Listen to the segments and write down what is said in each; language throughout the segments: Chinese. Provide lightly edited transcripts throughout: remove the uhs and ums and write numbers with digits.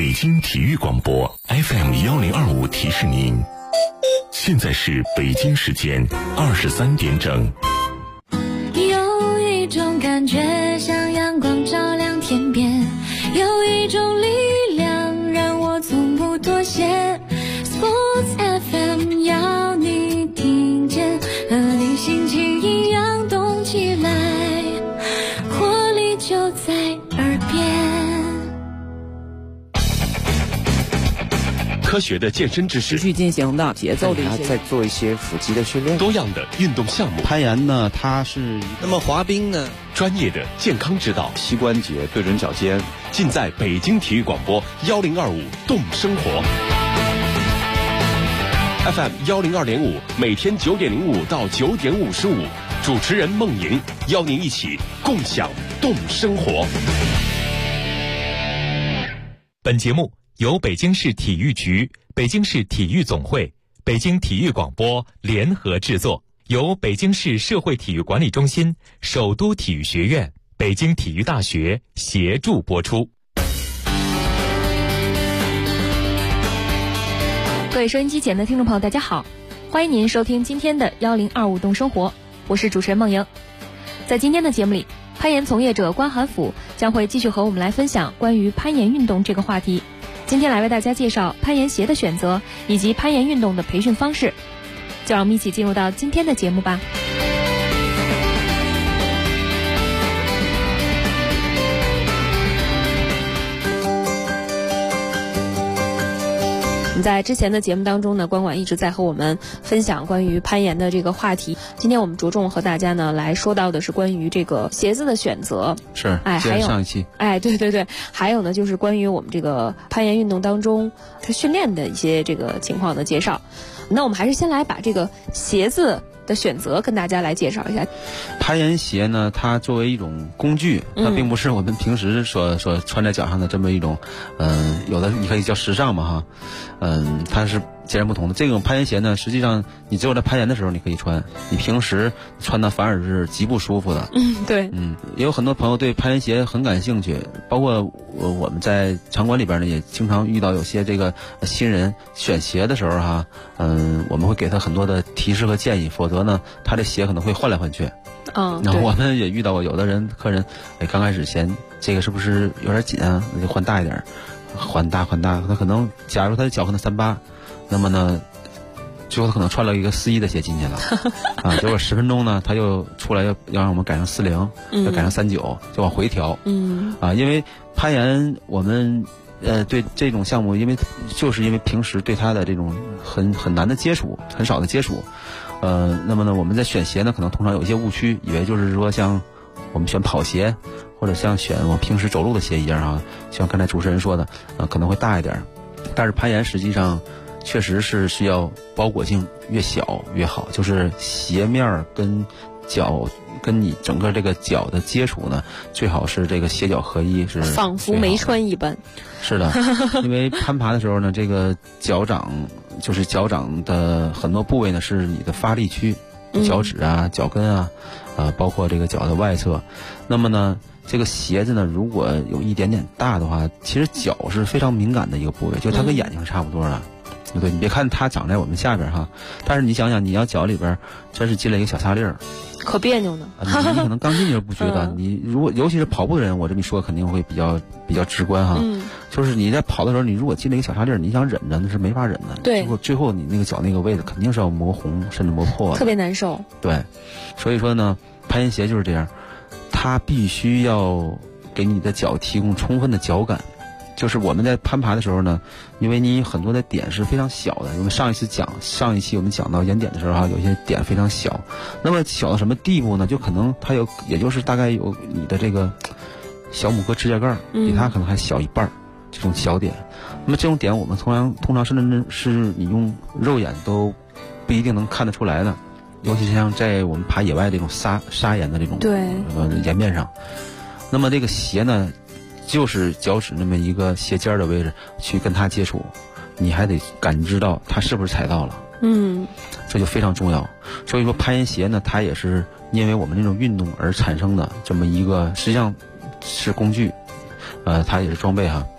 北京体育广播 FM1025提示您，现在是北京时间23点整。 有一种感觉像阳光照亮天边，有一种力量让我从不妥协。 Sports FM 要你听见，和你心情一样动起来，活力就在耳边。 科学的健身知识， 持续进行的节奏的一些， 再做一些腹肌的训练。 多样的运动项目， 攀岩呢，它是那么滑冰呢， 专业的健康指导， 膝关节对准脚尖， 尽在北京体育广播1025动生活。FM 102.5，每天9点05到9点55，主持人梦莹邀您一起共享动生活。 本节目由北京市体育局、北京市体育总会、北京体育广播联合制作，由北京市社会体育管理中心、首都体育学院、北京体育大学协助播出。 各位收音机前的听众朋友，大家好，欢迎您收听今天的1025动生活，我是主持人梦莹。在今天的节目里，攀岩从业者关寒甫将会继续和我们来分享关于攀岩运动这个话题。今天来为大家介绍攀岩鞋的选择以及攀岩运动的培训方式，就让我们一起进入到今天的节目吧。在之前的节目当中呢，关管一直在和我们分享关于攀岩的这个话题。今天我们着重和大家呢来说到的是关于这个鞋子的选择， 是， 还有上一期， 对，还有呢就是关于我们这个攀岩运动当中它训练的一些这个情况的介绍。那我们还是先来把这个鞋子的选择跟大家来介绍一下。 攀岩鞋呢，它作为一种工具，它并不是我们平时所穿在脚上的这么一种，有的你可以叫时尚嘛哈，它是截然不同的。这种攀岩鞋呢，实际上你只有在攀岩的时候你可以穿，你平时穿它反而是极不舒服的。 对， 也有很多朋友对攀岩鞋很感兴趣，包括我们在场馆里边呢，也经常遇到有些这个新人选鞋的时候哈，我们会给他很多的提示和建议，否则呢，他的鞋可能会换来换去。然后我们也遇到过有的人客人，刚开始嫌这个是不是有点紧啊，那就换大一点，换大，他可能假如他的脚可能38，那么呢，最后他可能穿了一个41的鞋进去了，结果10分钟呢，他又出来要让我们改成40，要改成39，就往回调。因为攀岩我们对这种项目，因为平时对他的这种很难的接触，很少的接触。那么呢，我们在选鞋呢，可能通常有一些误区，以为就是说像我们选跑鞋，或者像选我平时走路的鞋一样啊，像刚才主持人说的，可能会大一点。但是攀岩实际上确实是需要包裹性越小越好，就是鞋面跟脚跟你整个这个脚的接触呢，最好是这个鞋脚合一，是仿佛没穿一般。 是的，因为攀爬的时候呢，这个脚掌的很多部位呢是你的发力区，脚趾啊、脚跟啊，包括这个脚的外侧。那么呢，这个鞋子呢，如果有一点点大的话，其实脚是非常敏感的一个部位，就它跟眼睛差不多了。对，你别看它长在我们下边哈，但是你想想，你要脚里边真是进了一个小沙粒儿， 可别扭呢。 你可能刚进去不觉得，你如果尤其是跑步的人，我这么说肯定会比较直观哈。就是你在跑的时候，你如果进了一个小沙粒儿，你想忍着那是没法忍的。 对， 最后你那个脚那个位置肯定是要磨红，甚至磨破， 特别难受。 对，所以说呢，攀岩鞋就是这样，它必须要给你的脚提供充分的脚感。就是我们在攀爬的时候呢，因为你很多的点是非常小的，因为上一期我们讲到岩点的时候哈，有些点非常小，那么小到什么地步呢？就可能它也就是大概有你的这个小拇哥指甲盖比它可能还小一半，这种小点。那么这种点我们通常甚至是你用肉眼都不一定能看得出来的，尤其是像在我们爬野外这种砂岩的这种岩面上，那么这个鞋呢，就是脚趾那么一个鞋尖的位置去跟它接触，你还得感知到它是不是踩到了。这就非常重要。所以说攀岩鞋呢，它也是因为我们这种运动而产生的这么一个，实际上是工具，它也是装备哈。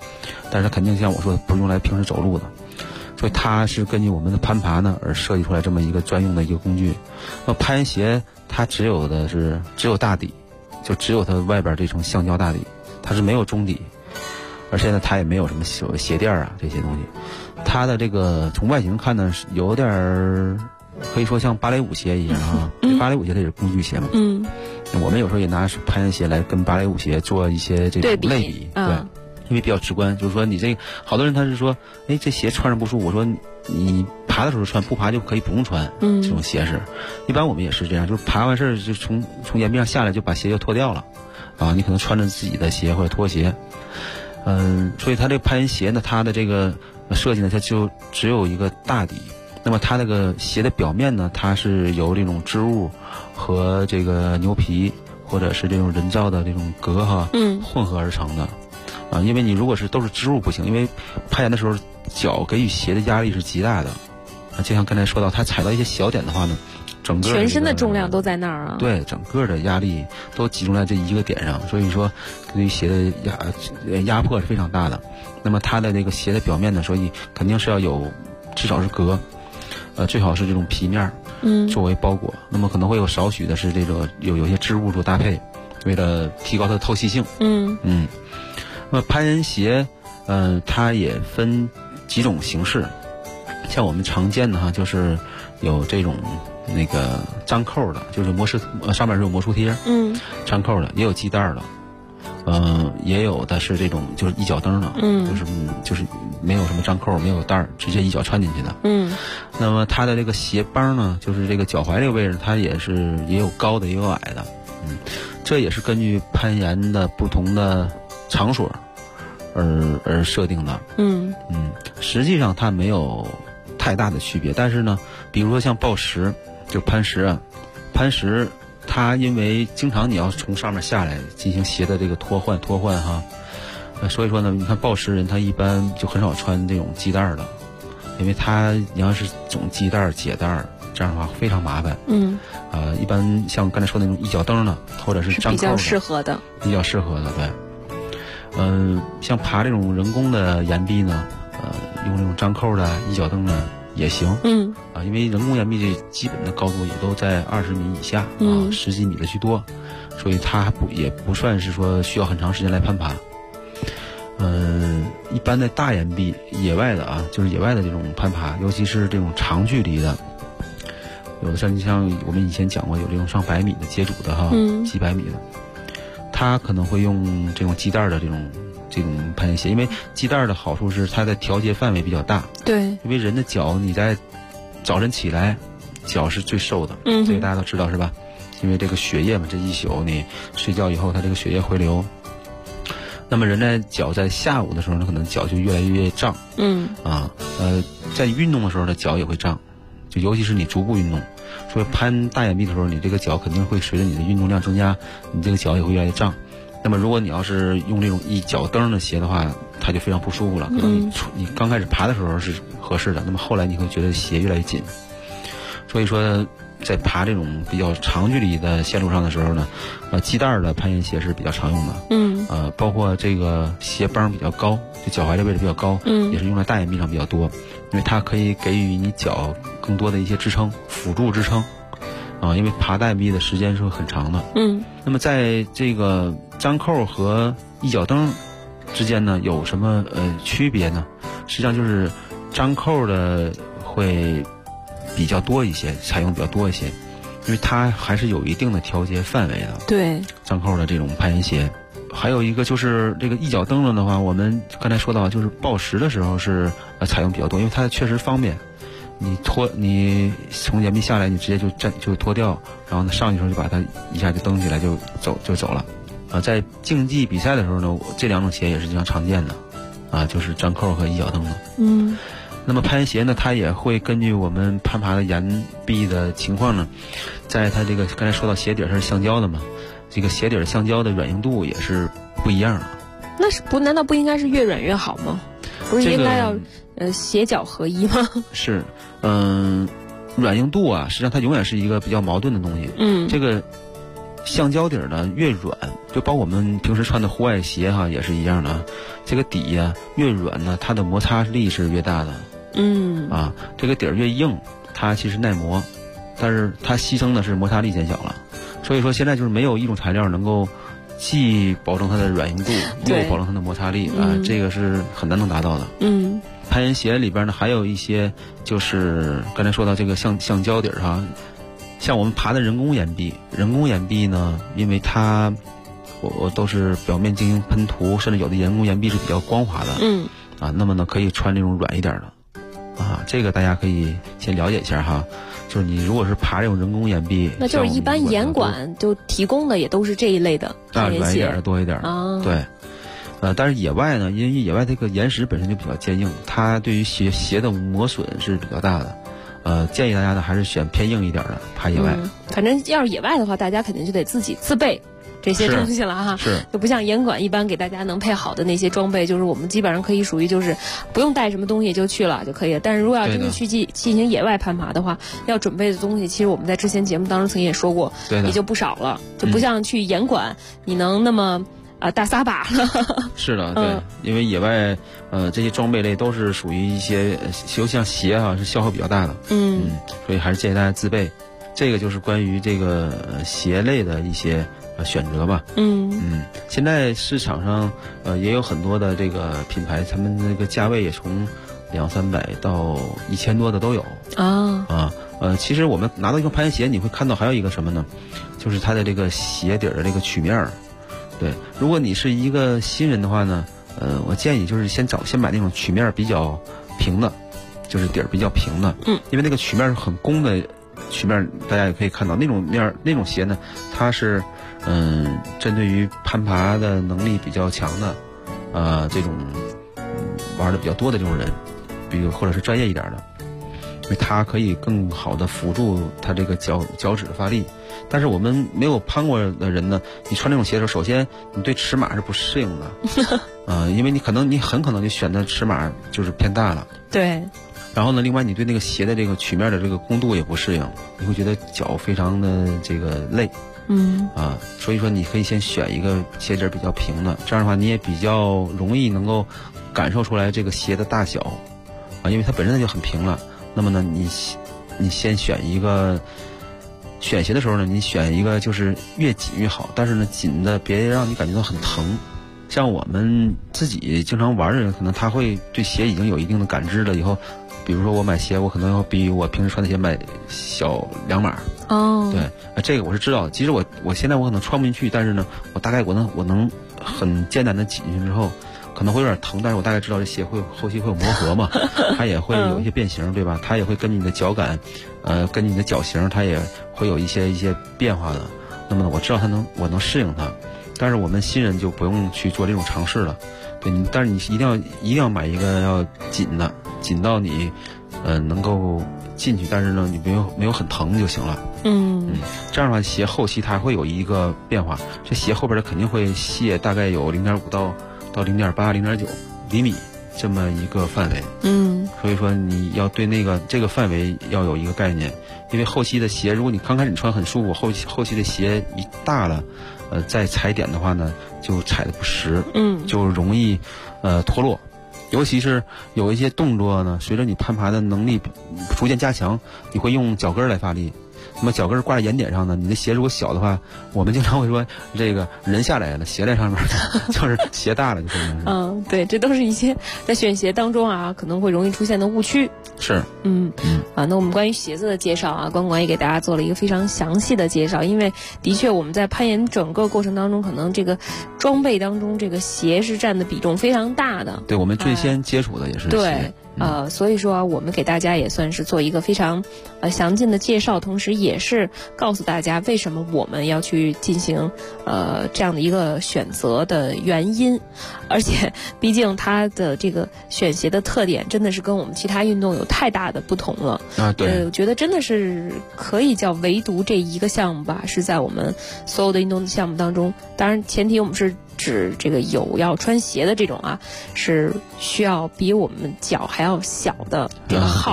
但是它肯定像我说的不是用来平时走路的，所以它是根据我们的攀爬呢而设计出来这么一个专用的一个工具。那攀岩鞋它只有大底，就只有它外边这层橡胶大底，它是没有中底，而且呢它也没有什么所谓鞋垫啊这些东西。它的这个从外形看呢是有点可以说像芭蕾舞鞋一样啊，芭蕾舞鞋它也是工具鞋嘛。我们有时候也拿攀岩鞋来跟芭蕾舞鞋做一些这种类比，对，因为比较直观。就是说你这个好多人他是说，哎，这鞋穿上不舒服，我说你爬的时候穿，不爬就可以不用穿。这种鞋是，一般我们也是这样，就是爬完事儿就从岩壁上下来就把鞋就脱掉了，啊，你可能穿着自己的鞋或者拖鞋，所以它这个攀岩鞋呢，它的这个设计呢，它就只有一个大底。那么它那个鞋的表面呢，它是由这种织物和这个牛皮或者是这种人造的这种革混合而成的，啊，因为你如果是都是织物不行，因为攀岩的时候脚给予鞋的压力是极大的，啊，就像刚才说到，它踩到一些小点的话呢，整个全身的重量都在那儿啊， 对，整个的压力都集中在这一个点上，所以说对于鞋的压迫是非常大的。那么它的这个鞋的表面呢，所以肯定是要有至少是革。最好是这种皮面，作为包裹。那么可能会有少许的是这个有些织物做搭配，为了提高它的透气性。那么攀岩鞋，它也分几种形式。像我们常见的哈，就是有这种那个粘扣的，就是上面是有魔术贴，粘扣的，也有系带的。也有的是这种就是一脚蹬的，就是没有什么粘扣，没有带儿，直接一脚穿进去的。那么它的这个鞋帮呢，就是这个脚踝这个位置，它也有高的，也有矮的。这也是根据攀岩的不同的场所而设定的。实际上它没有太大的区别，但是呢，比如说像抱石，就攀石，它因为经常你要从上面下来进行鞋的这个脱换哈，所以说呢，你看抱石人他一般就很少穿这种系带的，因为你要是总系带解带，这样的话非常麻烦。一般像刚才说的那种一脚蹬的，或者是粘扣的， 比较适合的， 对。像爬这种人工的岩壁呢，用这种粘扣的一脚蹬的也行。因为人工岩壁这基本的高度也都在20米以下，10几米的居多，所以它也不算是说需要很长时间来攀爬。一般的大岩壁野外的就是野外的这种攀爬，尤其是这种长距离的，有的像我们以前讲过有这种上100米的接触的几百米的，它可能会用这种系带的这种攀岩鞋，因为系带的好处是它的调节范围比较大。对，因为人的脚你在早晨起来脚是最瘦的，这个大家都知道是吧？因为这个血液嘛，这一宿你睡觉以后它这个血液回流，那么人的脚在下午的时候呢，可能脚就越来越胀。在运动的时候呢，脚也会胀，就尤其是你逐步运动，所以攀大岩壁的时候，你这个脚肯定会随着你的运动量增加，你这个脚也会越来越胀。那么如果你要是用这种一脚蹬的鞋的话，它就非常不舒服了。可能你刚开始爬的时候是合适的，那么后来你会觉得鞋越来越紧。所以说在爬这种比较长距离的线路上的时候呢，系带的攀岩鞋是比较常用的。包括这个鞋帮比较高，就脚踝这位置比较高，也是用在大岩壁上比较多，因为它可以给予你脚更多的一些支撑，辅助支撑。因为爬大岩壁的时间是很长的。那么在这个粘扣和一脚蹬之间呢，有什么区别呢？实际上就是粘扣的会比较多一些，采用比较多一些，因为它还是有一定的调节范围的。对，粘扣的这种攀岩鞋。还有一个就是这个一脚蹬的话，我们刚才说到就是抱石的时候是采用比较多，因为它确实方便。你从岩壁下来，你直接就脱掉，然后呢上去的时候就把它一下就蹬起来就走了。在竞技比赛的时候呢，这两种鞋也是经常常见的，就是粘扣和一脚蹬的。那么攀岩鞋呢，它也会根据我们攀爬的岩壁的情况呢，在它这个刚才说到鞋底是橡胶的嘛，这个鞋底橡胶的软硬度也是不一样的。 难道不应该是越软越好吗？不是应该要鞋脚合一吗？ 是，软硬度实际上它永远是一个比较矛盾的东西。这个橡胶底儿呢越软，就包括我们平时穿的户外鞋哈也是一样的，这个底呀越软呢，它的摩擦力是越大的。这个底儿越硬，它其实耐磨，但是它牺牲的是摩擦力减小了。所以说现在就是没有一种材料能够既保证它的软硬度，又保证它的摩擦力啊，这个是很难能达到的。攀岩鞋里边呢还有一些就是刚才说到这个橡胶底儿哈。像我们爬的人工岩壁呢，因为它我都是表面进行喷涂，甚至有的人工岩壁是比较光滑的。那么呢可以穿这种软一点的这个大家可以先了解一下哈。就是你如果是爬这种人工岩壁， 那就是一般岩馆就提供的也都是这一类的攀岩鞋， 软一点的多一点对。但是野外呢，因为野外这个岩石本身就比较坚硬，它对于鞋的磨损是比较大的。建议大家呢还是选偏硬一点的爬野外。 反正要是野外的话，大家肯定就得自己自备这些东西了哈。 是， 就不像岩馆一般给大家能配好的那些装备，就是我们基本上可以属于就是不用带什么东西就去了就可以了。但是如果要真是去进行野外攀爬的话，要准备的东西，其实我们在之前节目当中曾经也说过，也就不少了，就不像去岩馆你能那么大撒把了。 是的，对，因为野外这些装备类都是属于一些就像鞋是消耗比较大的。所以还是建议大家自备。这个就是关于这个鞋类的一些选择吧。现在市场上也有很多的这个品牌，他们那个价位也从200-300到1000多的都有其实我们拿到一双攀岩鞋，你会看到还有一个什么呢？就是它的这个鞋底的这个曲面。对，如果你是一个新人的话呢，我建议就是先买那种曲面比较平的，就是底儿比较平的。因为那个曲面是很弓的曲面，大家也可以看到那种鞋呢，它是针对于攀爬的能力比较强的这种玩的比较多的这种人，比如或者是专业一点的，因为它可以更好的辅助它这个脚趾的发力。但是我们没有攀过的人呢，你穿这种鞋的时候，首先你对尺码是不适应的因为你很可能就选的尺码就是偏大了。 对。 然后呢，另外你对那个鞋的这个曲面的这个弓度也不适应，你会觉得脚非常的这个累。所以说你可以先选一个鞋底比较平的，这样的话你也比较容易能够感受出来这个鞋的大小因为它本身就很平了。那么呢，你先选一个。选鞋的时候呢，你选一个就是越紧越好，但是呢紧的别让你感觉到很疼。像我们自己经常玩的人，可能他会对鞋已经有一定的感知了，以后比如说我买鞋，我可能要比我平时穿的鞋买小2码。对，这个我是知道的。其实我现在我可能穿不进去，但是呢我大概我能很艰难的挤进去之后，可能会有点疼，但是我大概知道这鞋后期会有磨合嘛，它也会有一些变形，对吧？它也会根据你的脚感根据你的脚型，它也会有一些变化的。那么呢，我知道我能适应它。但是我们新人就不用去做这种尝试了。对，但是你一定要买一个要紧的，紧到你能够进去，但是呢你没有很疼就行了。这样的话鞋后期它会有一个变化，这鞋后边它肯定会卸大概有0.5到0.8、0.9厘米这么一个范围。所以说你要对这个范围要有一个概念，因为后期的鞋，如果你刚开始你穿很舒服，后期的鞋一大了，再踩点的话呢，就踩得不实，就容易脱落。尤其是有一些动作呢，随着你攀爬的能力逐渐加强，你会用脚跟来发力。那么脚跟挂在岩点上呢，你的鞋如果小的话，我们经常会说这个人下来了，鞋在上面，就是鞋大了，就说明是。 对，这都是一些在选鞋当中可能会容易出现的误区。 是。 那我们关于鞋子的介绍关管也给大家做了一个非常详细的介绍，因为的确我们在攀岩整个过程当中，可能这个装备当中这个鞋是占的比重非常大的。 对，我们最先接触的也是鞋。 对。所以说我们给大家也算是做一个非常详尽的介绍，同时也是告诉大家为什么我们要去进行这样的一个选择的原因。而且毕竟它的这个选鞋的特点真的是跟我们其他运动有太大的不同了对， 我觉得真的是可以叫唯独这一个项目吧，是在我们所有的运动项目当中，当然前提我们是指这个有要穿鞋的这种是需要比我们脚还要小的这个号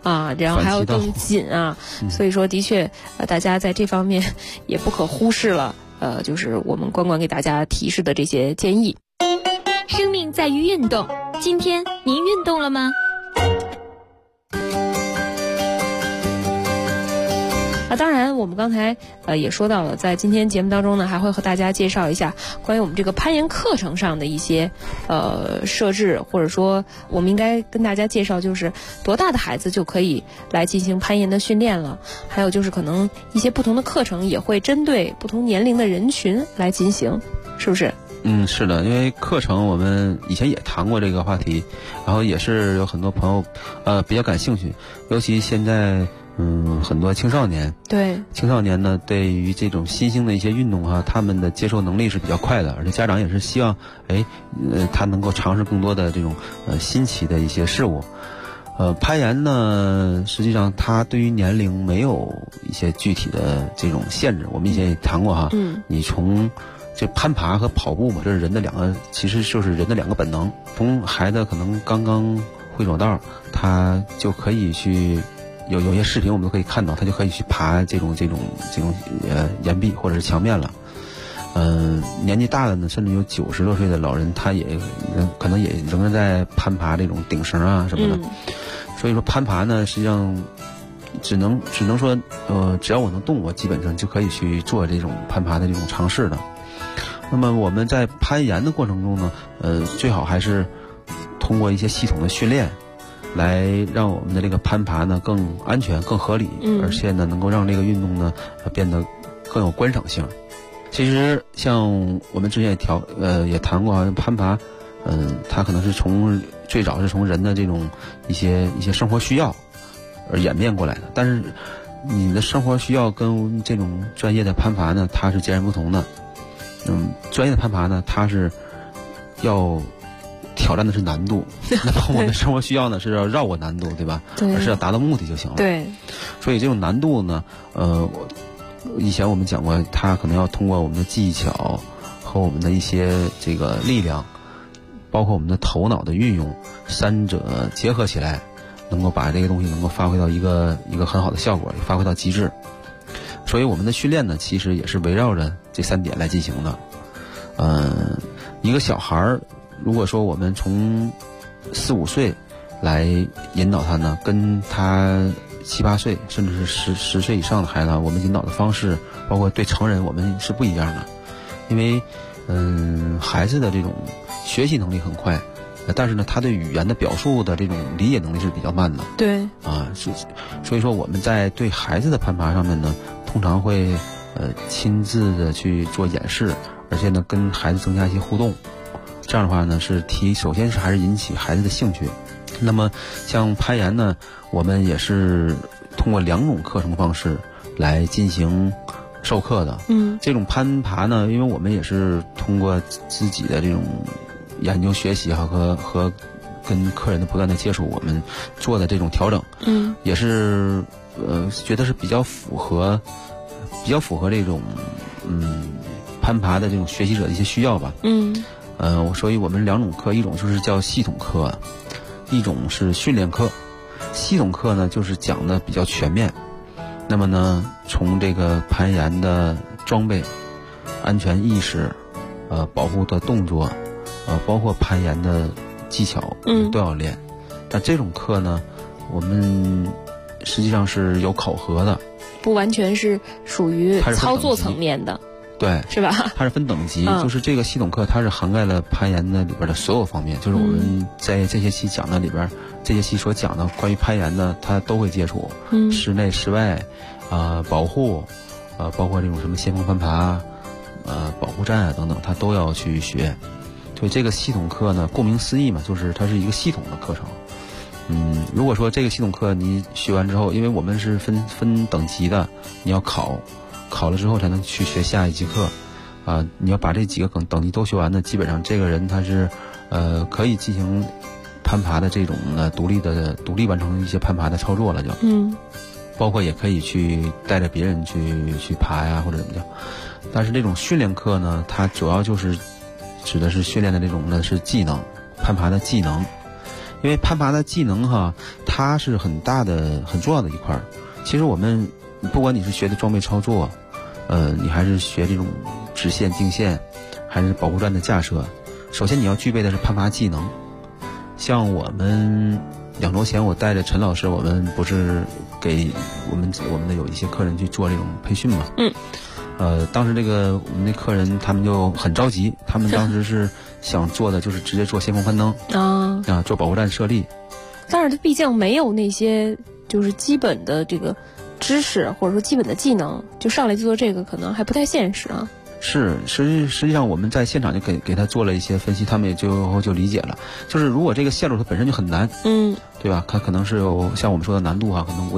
啊，然后还要更紧啊，所以说的确大家在这方面也不可忽视了就是我们关关给大家提示的这些建议。 生命在于运动，今天您运动了吗？ 当然我们刚才也说到了，在今天节目当中呢，还会和大家介绍一下关于我们这个攀岩课程上的一些设置，或者说我们应该跟大家介绍就是多大的孩子就可以来进行攀岩的训练了，还有就是可能一些不同的课程也会针对不同年龄的人群来进行，是不是？ 是的，因为课程我们以前也谈过这个话题，然后也是有很多朋友比较感兴趣，尤其现在很多青少年， 对青少年呢，对于这种新兴的一些运动哈，他们的接受能力是比较快的，而且家长也是希望他能够尝试更多的这种新奇的一些事物。攀岩呢，实际上它对于年龄没有一些具体的这种限制，我们以前也谈过哈，你从这攀爬和跑步嘛，这是人的其实就是人的两个本能。从孩子可能刚刚会走道，他就可以去有些视频我们都可以看到，他就可以去爬这种岩壁或者是墙面了。年纪大的呢，甚至有90多岁的老人，他也可能也仍然在攀爬这种顶绳啊什么的。所以说攀爬呢，实际上只能说只要我能动，我基本上就可以去做这种攀爬的这种尝试的。那么我们在攀岩的过程中呢，最好还是通过一些系统的训练，来让我们的这个攀爬呢更安全、更合理，而且呢能够让这个运动呢变得更有观赏性。其实像我们之前也谈过啊，攀爬，它可能是最早是从人的这种一些生活需要而演变过来的，但是你的生活需要跟这种专业的攀爬呢，它是截然不同的。专业的攀爬呢，它是要挑战的是难度，那么我们的生活需要呢是要绕过难度，对吧？ 对， 而是要达到目的就行了。 对， 所以这种难度呢，以前我们讲过，它可能要通过我们的技巧和我们的一些这个力量，包括我们的头脑的运用，三者结合起来，能够把这个东西能够发挥到一个很好的效果，发挥到极致。所以我们的训练呢，其实也是围绕着这3点来进行的。一个小孩儿，如果说我们从4、5岁来引导他呢，跟他7、8岁甚至是10岁以上的孩子，我们引导的方式，包括对成人，我们是不一样的。因为孩子的这种学习能力很快，但是呢，他对语言的表述的这种理解能力是比较慢的。 对所以说我们在对孩子的攀爬上面呢，通常会亲自的去做演示，而且呢跟孩子增加一些互动。这样的话呢，首先是还是引起孩子的兴趣。那么像攀岩呢，我们也是通过2种课程方式来进行授课的。这种攀爬呢，因为我们也是通过自己的这种研究学习和跟客人的不断的接触，我们做的这种调整，也是觉得是比较符合这种攀爬的这种学习者的一些需要吧。所以我们2种课，一种就是叫系统课，一种是训练课。系统课呢，就是讲的比较全面。那么呢，从这个攀岩的装备、安全意识、保护的动作，包括攀岩的技巧，都要练。但这种课呢，我们实际上是有考核的， 不完全是属于操作层面的。 对， 是吧？ 它是分等级，就是这个系统课它是涵盖了攀岩的里边的所有方面，就是我们在这学期讲的里边，这学期所讲的关于攀岩的，它都会接触，室内、室外，保护，包括这种什么先锋攀爬，保护站啊等等，它都要去学。所以这个系统课呢，顾名思义嘛，就是它是一个系统的课程。如果说这个系统课你学完之后，因为我们是分等级的，你要考了之后才能去学下一节课，你要把这几个等级都学完呢，基本上这个人他是可以进行攀爬的这种独立完成一些攀爬的操作了就，包括也可以去带着别人去爬呀或者怎么样。但是这种训练课呢，它主要就是指的是训练的这种呢是技能，攀爬的技能。 因为攀爬的技能哈，它是很大的、很重要的一块。其实我们不管你是学的装备操作，你还是学这种直线、径线，还是保护站的架设，首先你要具备的是攀爬技能。像我们2周前我带着陈老师，我们不是给我们的有一些客人去做这种培训嘛？当时我们那客人他们就很着急，他们当时是想做的就是直接做先锋攀登做保护站设立。 但是他毕竟没有那些就是基本的这个知识或者说基本的技能，就上来就做这个可能还不太现实啊。 是，实际上我们在现场就给他做了一些分析，他们也就理解了。就是如果这个线路它本身就很难，对吧？它可能是有像我们说的难度可能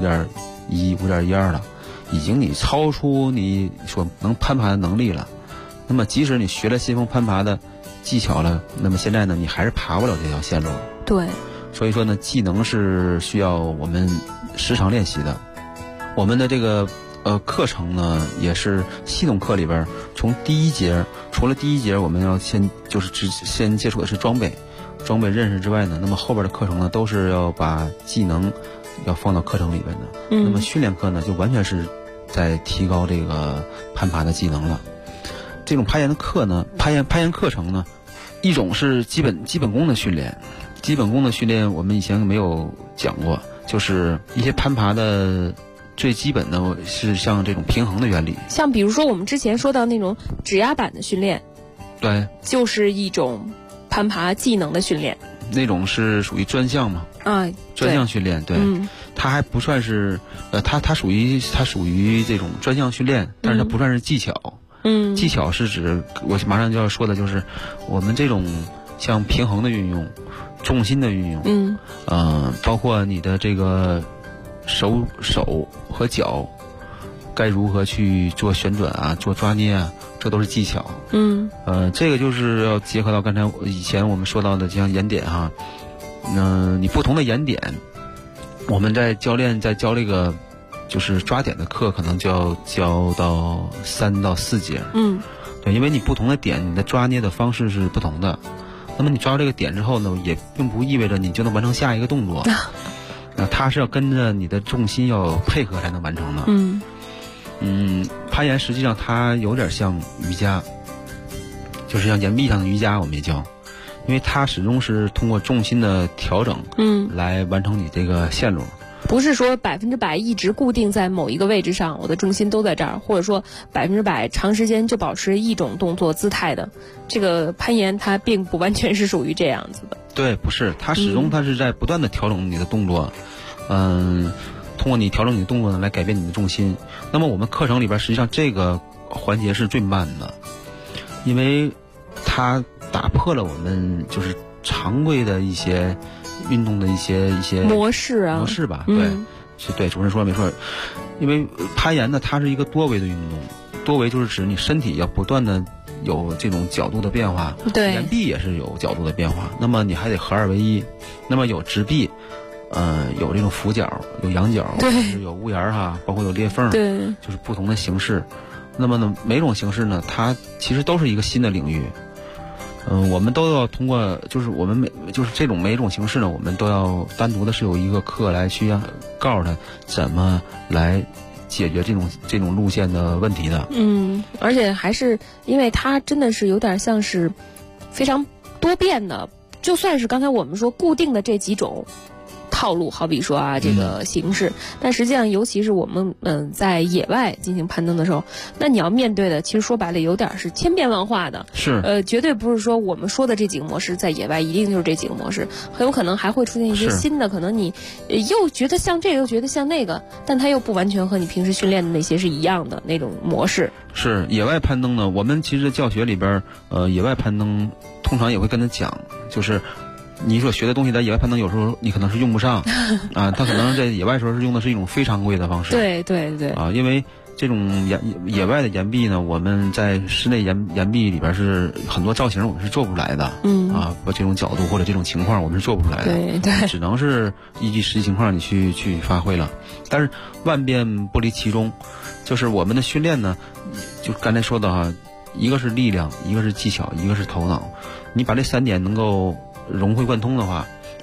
5.1、5.12了，已经你超出你所能攀爬的能力了。那么即使你学了先锋攀爬的技巧了，那么现在呢，你还是爬不了这条线路。 对。 所以说呢，技能是需要我们时常练习的。我们的这个课程呢，也是系统课里边，从第一节，除了第一节我们要先接触的是装备认识之外呢，那么后边的课程呢，都是要把技能要放到课程里边的。那么训练课呢，就完全是在提高这个攀爬的技能了。这种攀岩的课呢，攀岩课程呢，一种是基本功的训练。基本功的训练我们以前没有讲过，就是一些攀爬的最基本的是像这种平衡的原理。 像比如说我们之前说到那种指压板的训练，对，就是一种攀爬技能的训练。 那种是属于专项嘛？专项训练，对，它还不算是它属于这种专项训练，但是它不算是技巧。技巧是指我马上就要说的就是我们这种像平衡的运用、重心的运用，包括你的这个手和脚该如何去做旋转做抓捏这都是技巧。这个就是要结合到刚才以前我们说到的像岩点你不同的岩点，我们教练在教这个就是抓点的课，可能就要教到3到4节。对，因为你不同的点，你的抓捏的方式是不同的。那么你抓到这个点之后呢，也并不意味着你就能完成下一个动作。它是要跟着你的重心要配合才能完成的。攀岩实际上它有点像瑜伽，就是像岩壁上的瑜伽，我们也教，因为它始终是通过重心的调整，来完成你这个线路。 不是说100%一直固定在某一个位置上，我的重心都在这儿，或者说100%长时间就保持一种动作姿态的。这个攀岩它并不完全是属于这样子的。 对，不是，它始终它是在不断的调整你的动作，通过你调整你的动作呢来改变你的重心。那么我们课程里边实际上这个环节是最慢的，因为它打破了我们就是常规的一些运动的一些模式吧。对，主持人说的没错。因为攀岩呢，它是一个多维的运动，多维就是指你身体要不断的有这种角度的变化， 对， 岩壁也是有角度的变化，那么你还得合2为1，那么有直壁，有这种俯角，有仰角，对，有屋檐包括有裂缝， 对， 就是不同的形式。那么呢，每种形式呢，它其实都是一个新的领域。我们都要通过，就是我们这种每种形式呢，我们都要单独的是有一个课来去告诉他怎么来解决这种路线的问题的。 而且还是因为它真的是有点像是非常多变的，就算是刚才我们说固定的这几种套路，好比说这个形式，但实际上尤其是我们在野外进行攀登的时候，那你要面对的其实说白了有点是千变万化的， 是绝对不是说我们说的这几个模式在野外一定就是这几个模式，很有可能还会出现一些新的，可能你又觉得像这个又觉得像那个，但它又不完全和你平时训练的那些是一样的那种模式。 是野外攀登呢，我们其实教学里边野外攀登通常也会跟他讲，就是你所学的东西在野外攀登有时候你可能是用不上他可能在野外时候是用的是一种非常规的方式。 对因为这种野外的岩壁呢，我们在室内岩壁里边是很多造型我们是做不出来的。这种角度或者这种情况我们是做不出来的。 对， 只能是依据实际情况你去发挥了。但是万变不离其宗，就是我们的训练呢，就刚才说的一个是力量，一个是技巧，一个是头脑。你把这3点能够融会贯通的话，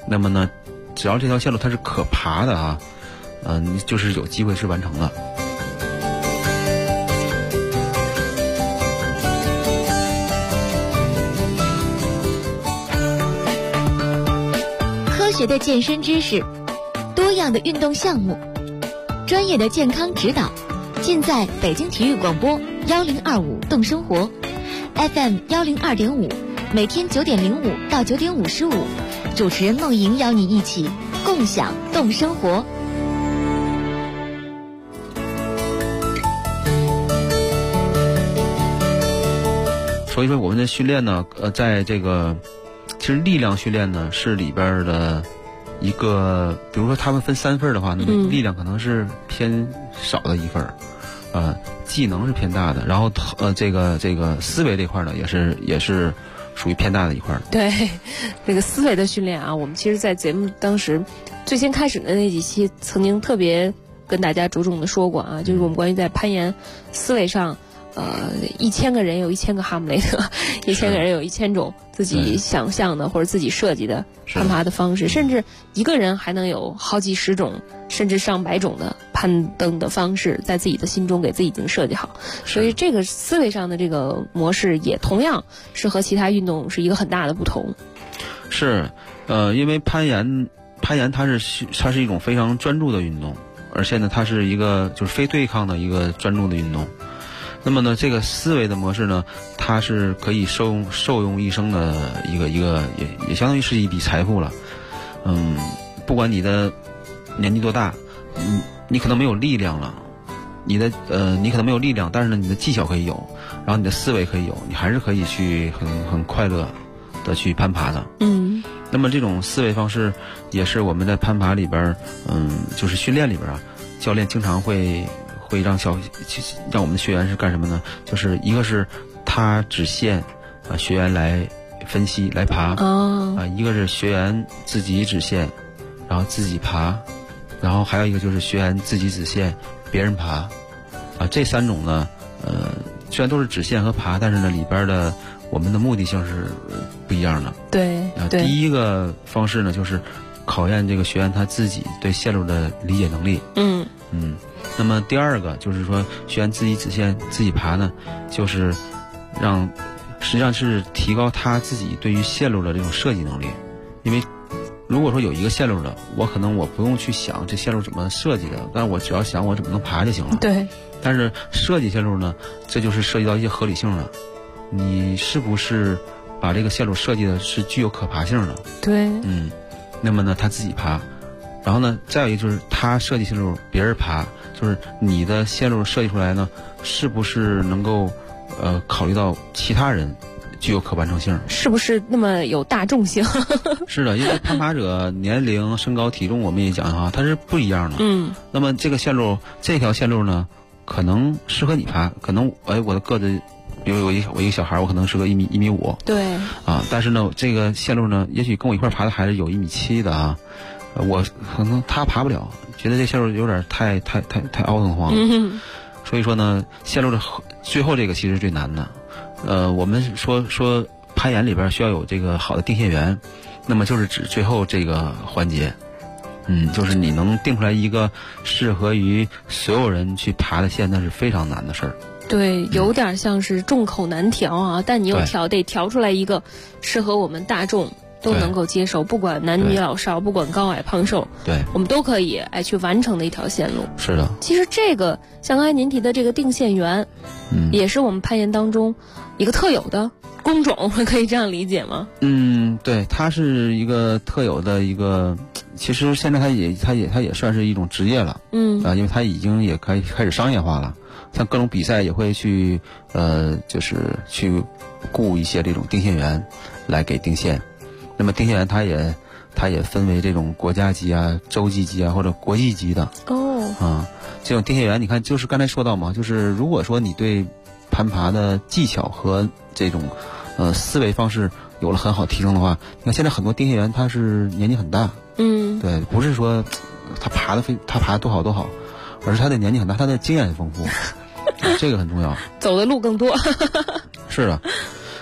那么呢，只要这条线路它是可爬的啊，你就是有机会是完成了。 科学的健身知识，多样的运动项目，专业的健康指导，尽在北京体育广播1025动生活 FM 102.5，每天9点05到9点55，主持人梦莹邀你一起共享动生活。 所以说我们的训练呢，在这个其实力量训练呢是里边的一个，比如说他们分3份的话，那么力量可能是偏少的一份，技能是偏大的，然后这个思维这块呢也是属于偏大的一块。 对，这个思维的训练啊，我们其实在节目当时最先开始的那几期曾经特别跟大家着重的说过啊，就是我们关于在攀岩思维上，1000个人有1000个哈姆雷特，1000个人有1000种自己想象的或者自己设计的攀爬的方式，甚至一个人还能有好几十种甚至上百种的攀登的方式在自己的心中给自己已经设计好。所以这个思维上的这个模式也同样是和其他运动是一个很大的不同。 是，因为攀岩它是一种非常专注的运动，而且呢它是一个就是非对抗的一个专注的运动。那么呢，这个思维的模式呢，它是可以受用一生的一个也相当于是一笔财富了。不管你的年纪多大，你可能没有力量了，你可能没有力量，但是呢，你的技巧可以有，然后你的思维可以有，你还是可以去很快乐的去攀爬的。那么这种思维方式也是我们在攀爬里边，就是训练里边啊，教练经常会让我们的学员是干什么呢？就是一个是他指线，学员来分析来爬，一个是学员自己指线，然后自己爬，然后还有一个就是学员自己指线，别人爬，这3种呢，虽然都是指线和爬，但是呢里边的我们的目的性是不一样的。 对， 第一个方式呢，就是考验这个学员他自己对线路的理解能力。那么第二个就是说，学员自己指线自己爬呢，就是实际上是提高他自己对于线路的这种设计能力。因为如果说有一个线路的，我不用去想这线路怎么设计的，但是我只要想我怎么能爬就行了。 对。 但是设计线路呢，这就是涉及到一些合理性了。你是不是把这个线路设计的是具有可爬性的？ 对。 那么呢，他自己爬。然后呢，再有一个就是他设计线路，别人爬，就是你的线路设计出来呢，是不是能够考虑到其他人具有可完成性？是不是那么有大众性？ 是的，因为攀爬者年龄、身高、体重，我们也讲哈，它是不一样的。那么这条线路呢，可能适合你爬，可能我的个子，比如我一个小孩，我可能是个1.5米。 对。 但是呢，这个线路呢，也许跟我一块爬的孩子有1.7米的啊。我可能他爬不了，觉得这线路有点太凹腾慌了。所以说呢，线路的最后这个其实是最难的。我们说攀岩里边需要有这个好的定线员，那么就是指最后这个环节。就是你能定出来一个适合于所有人去爬的线，那是非常难的事儿。 对，有点像是众口难调啊，但你得调出来一个适合我们大众都能够接受，不管男女老少，不管高矮胖瘦， 对， 我们都可以去完成的一条线路。 是的。 其实这个像刚才您提的这个定线员，也是我们攀岩当中一个特有的工种，可以这样理解吗？ 对，它是一个特有的一个，其实现在它也算是一种职业了。因为它已经也开始商业化了，像各种比赛也会去就是去雇一些这种定线员来给定线。那么定线员他也分为这种国家级啊、洲际级啊或者国际级的。这种定线员你看，就是刚才说到嘛，就是如果说你对攀爬的技巧和这种思维方式有了很好提升的话，你看现在很多定线员他是年纪很大。对，不是说他爬得多好，而是他的年纪很大，他的经验很丰富。这个很重要， 走的路更多。 是的。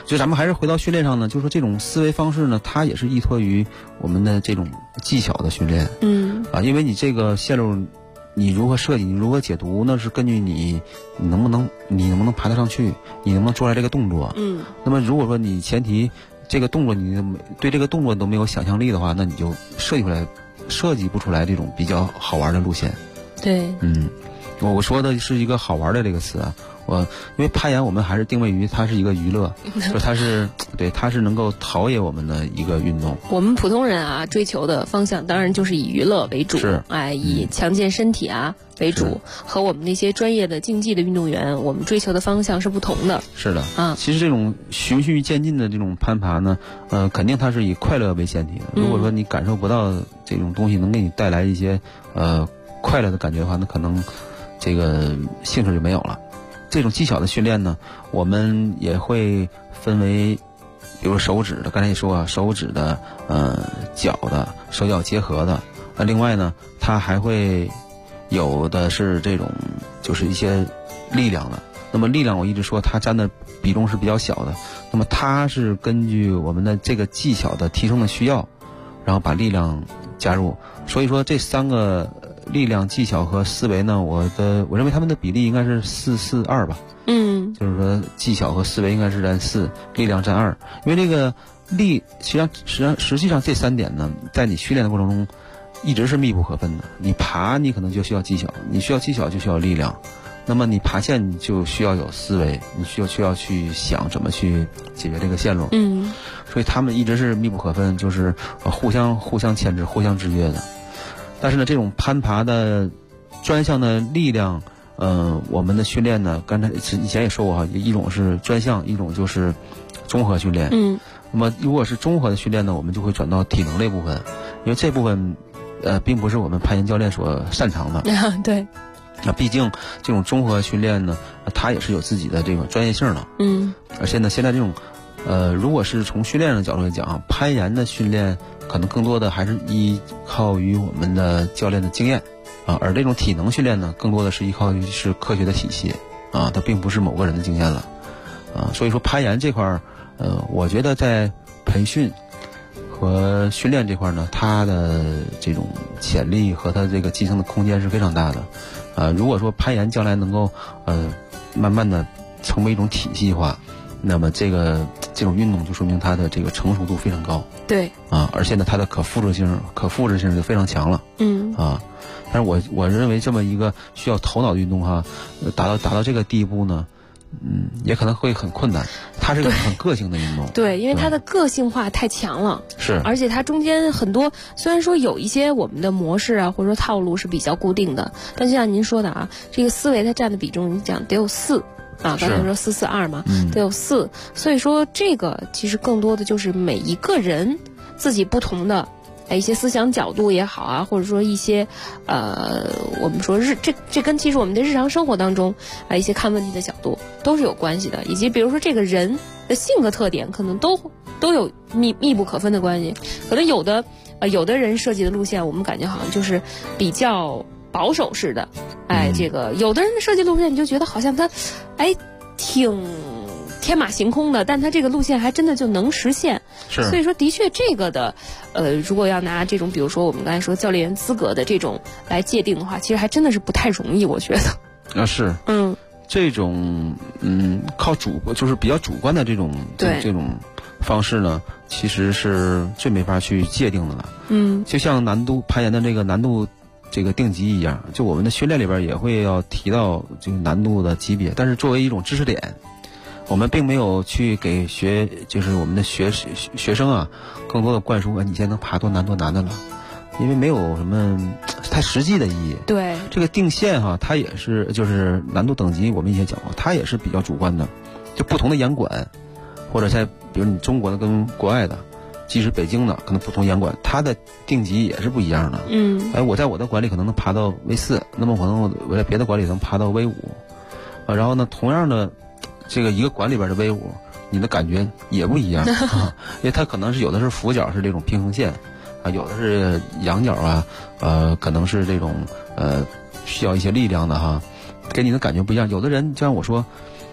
就咱们还是回到训练上呢，就是说这种思维方式呢，它也是依托于我们的这种技巧的训练。因为你这个线路你如何设计，你如何解读，那是根据你能不能爬得上去，你能不能做出来这个动作。那么如果说你前提这个动作你对这个动作都没有想象力的话，那你就设计不出来这种比较好玩的路线。 对， 我说的是一个好玩的这个词啊。因为攀岩我们还是定位于它是一个娱乐，就它是能够陶冶我们的一个运动。 我们普通人啊，追求的方向当然就是以娱乐为主，以强健身体为主，和我们那些专业的竞技的运动员，我们追求的方向是不同的。 是的其实这种循序渐进的这种攀爬呢，肯定它是以快乐为前提的。如果说你感受不到这种东西能给你带来一些快乐的感觉的话，那可能这个兴趣就没有了。这种技巧的训练呢，我们也会分为，比如手指的，刚才也说手指的、脚的，手脚结合的。另外呢，它还会有的是这种就是一些力量的。那么力量我一直说它占的比重是比较小的，那么它是根据我们的这个技巧的提升的需要，然后把力量加入。所以说这3个力量、技巧和思维呢，我认为他们的比例应该是4:2吧。就是说技巧和思维应该是占4，力量占2。因为这个实际上这3点呢，在你训练的过程中一直是密不可分的。你爬你可能就需要技巧，你需要技巧就需要力量。那么你爬线你就需要有思维，你需要去想怎么去解决这个线路。所以他们一直是密不可分，就是互相牵制、互相制约的。但是呢，这种攀爬的专项的力量，我们的训练呢，刚才以前也说过一种是专项，一种就是综合训练。那么如果是综合的训练呢，我们就会转到体能类部分，因为这部分并不是我们攀岩教练所擅长的。 对。 那毕竟这种综合训练呢，它也是有自己的这个专业性的。而且呢，现在这种如果是从训练的角度来讲，攀岩的训练可能更多的还是依靠于我们的教练的经验而这种体能训练呢，更多的是依靠于是科学的体系它并不是某个人的经验了所以说攀岩这块我觉得在培训和训练这块呢，它的这种潜力和它这个晋升的空间是非常大的如果说攀岩将来能够慢慢的成为一种体系化，那么这种运动就说明它的这个成熟度非常高。 对而且呢，它的可复制性就非常强了。但是我认为这么一个需要头脑的运动达到这个地步呢，也可能会很困难。它是个很个性的运动。 对，因为它的个性化太强了。 是。而且它中间很多，虽然说有一些我们的模式或者说套路是比较固定的，但就像您说的这个思维它占的比重，你讲得有4。刚才说4:2嘛，得有4，所以说这个其实更多的就是每一个人自己不同的一些思想角度也好或者说一些我们说这跟其实我们的日常生活当中一些看问题的角度都是有关系的，以及比如说这个人的性格特点可能都有密不可分的关系。可能有的人设计的路线，我们感觉好像就是比较保守式的，这个有的人的设计路线你就觉得好像他挺天马行空的，但他这个路线还真的就能实现。 是。 所以说的确这个的如果要拿这种比如说我们刚才说教练员资格的这种来界定的话，其实还真的是不太容易，我觉得。 是。这种靠就是比较主观的这种方式呢，其实是最没法去界定的了。就像攀岩的这个难度这个定级一样，就我们的训练里边也会要提到这个难度的级别，但是作为一种知识点，我们并没有去给就是我们的学生更多的灌输你现在能爬多难的了，因为没有什么太实际的意义。 对。这个定线它也是就是难度等级，我们以前讲过，它也是比较主观的，就不同的岩馆，或者比如你中国的跟国外的，即使北京的可能不同岩馆，它的定级也是不一样的。我在我的馆里可能爬到 V4， 那么可能我在别的馆里能爬到 V5。然后呢，同样的这个一个馆里边的 V5， 你的感觉也不一样因为它可能是有的是俯角是这种平衡线有的是仰角可能是这种需要一些力量的给你的感觉不一样。有的人就像我说，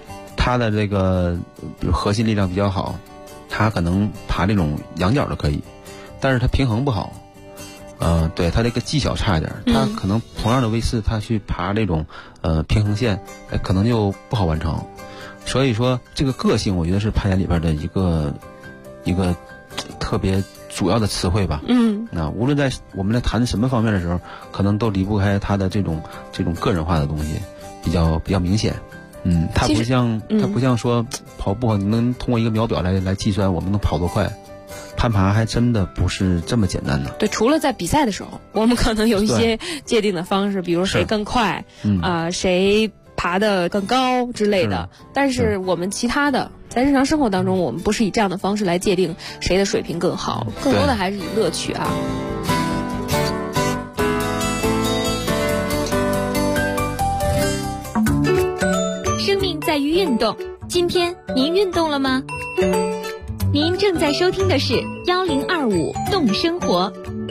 他的这个比如核心力量比较好，他可能爬这种仰角的可以，但是他平衡不好。对，他这个技巧差一点，他可能同样的V4，他去爬这种平衡线，可能就不好完成。所以说，这个个性，我觉得是攀岩里边的一个特别主要的词汇吧。无论在我们在谈什么方面的时候，可能都离不开他的这种个人化的东西，比较明显。他不像说跑步，你能通过一个秒表来计算我们能跑多快。攀爬还真的不是这么简单的。 对，除了在比赛的时候，我们可能有一些界定的方式，比如谁更快，谁爬得更高之类的。但是我们其他的，在日常生活当中，我们不是以这样的方式来界定谁的水平更好，更多的还是以乐趣啊。 生命在于运动，今天您运动了吗？您正在收听的是1025动生活。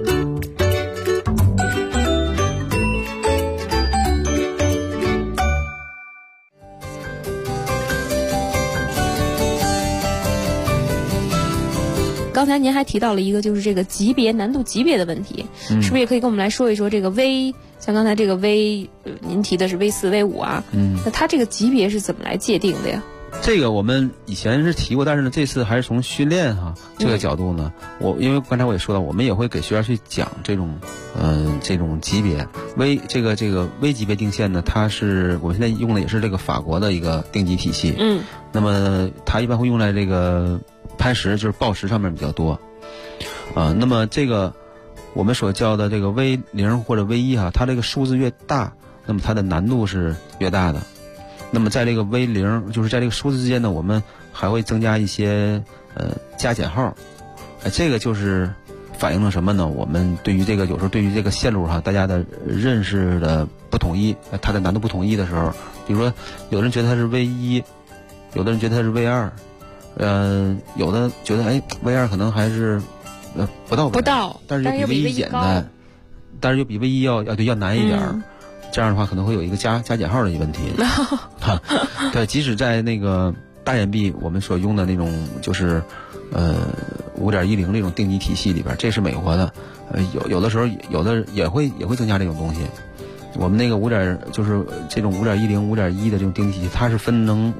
刚才您还提到了一个，就是这个难度级别的问题，是不是也可以跟我们来说一说这个像刚才这个您提的是V4、V5啊，那它这个级别是怎么来界定的呀？ 这个我们以前是提过，但是呢，这次还是从训练这个角度呢，因为刚才我也说到，我们也会给学员去讲这种级别。这个 V 级别定线呢，我们现在用的也是这个法国的一个定级体系。那么它一般会用在这个攀石，就是抱石上面比较多。那么这个我们所教的这个 V0 或者 V1它这个数字越大，那么它的难度是越大的。那么在这个 V0，就是在这个数字之间呢，我们还会增加一些加减号。这个就是反映了什么呢？我们对于有时候对于这个线路大家的认识的不统一，它的难度不统一的时候，比如说有的人觉得它是 V1，有的人觉得它是 V2，有的觉得V2可能还是不到，但是又比 V1 简单，但是又比 V1 要难一点。这样的话可能会有一个加减号的一个问题。对，即使在那个大岩壁我们所用的那种就是5.10这种定级体系里边，这是美国的，有的时候有的也会增加这种东西。我们那个就是这种5.10、5.1的这种定级体系，它是分成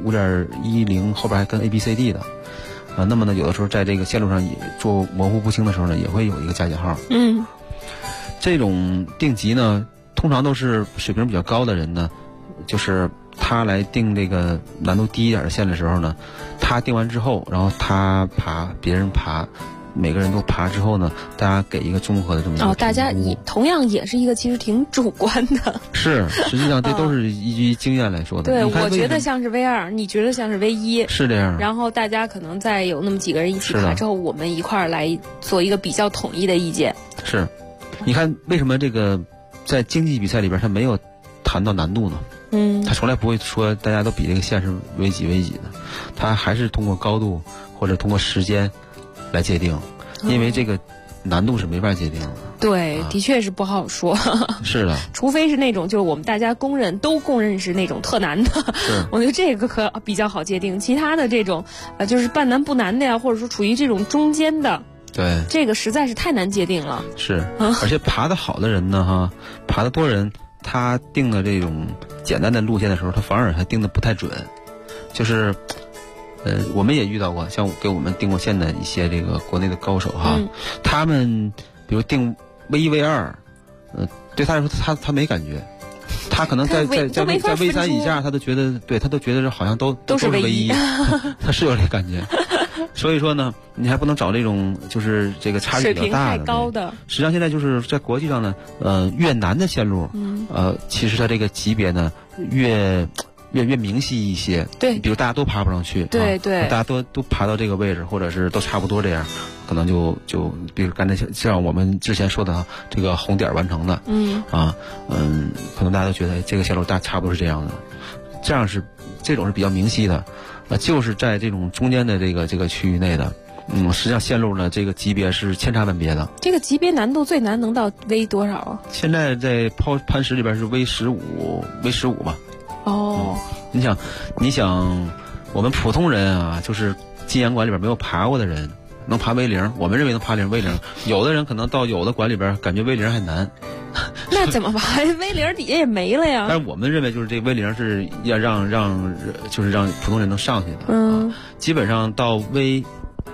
5.10后边还跟 ABCD 的。那么呢，有的时候在这个线路上也做模糊不清的时候呢，也会有一个加减号。这种定级呢，通常都是水平比较高的人呢，就是他来定这个难度低一点的线的时候呢，他定完之后，然后他爬，别人爬，每个人都爬之后呢，大家给一个综合的这么一个大家同样也是一个其实挺主观的。 是，实际上这都是依据经验来说的。 对，我觉得像是 V2，你觉得像是 V1， 是这样。 然后大家可能再有那么几个人一起爬之后，我们一块儿来做一个比较统一的意见。 是，你看为什么这个在竞技比赛里边他没有谈到难度呢？他从来不会说大家都比这个线是为几的，他还是通过高度或者通过时间来界定，因为这个难度是没法界定的。 对，的确是不好说。 是的， 除非是那种就是我们大家都公认是那种特难的，我觉得这个可比较好界定。其他的这种就是半难不难的呀，或者说处于这种中间的， 对， 这个实在是太难界定了。 是，而且爬得好的人呢，爬得多人，他定的这种简单的路线的时候，他反而还定的不太准。就是我们也遇到过，像给我们定过线的一些这个国内的高手他们比如定 V1、V2，对他来说他没感觉，他可能在 V3 以下，他都觉得好像都是 V1，他是有这个感觉。所以说呢，你还不能找这种就是这个差距比较大的、水平太高的。 实际上现在就是在国际上呢，越难的线路，其实它这个级别呢越明晰一些。对，比如大家都爬不上去，对，大家都爬到这个位置，或者是都差不多这样，可能就比如刚才像我们之前说的这个红点完成的，可能大家都觉得这个线路大差不多是这样的，这种是比较明晰的。就是在这种中间的这个区域内的，实际上线路呢这个级别是千差万别的。 这个级别难度最难能到 V 多少啊？ 现在在攀石里边是 V15吧。 哦， 你想我们普通人啊，就是禁烟馆里边没有爬过的人，能爬 V0，我们认为能爬V0，有的人可能到有的馆里边感觉 V0还难。 那怎么爬？V0底下也没了呀。 但是我们认为就是这 V0是要就是让普通人能上去的。基本上到 V1+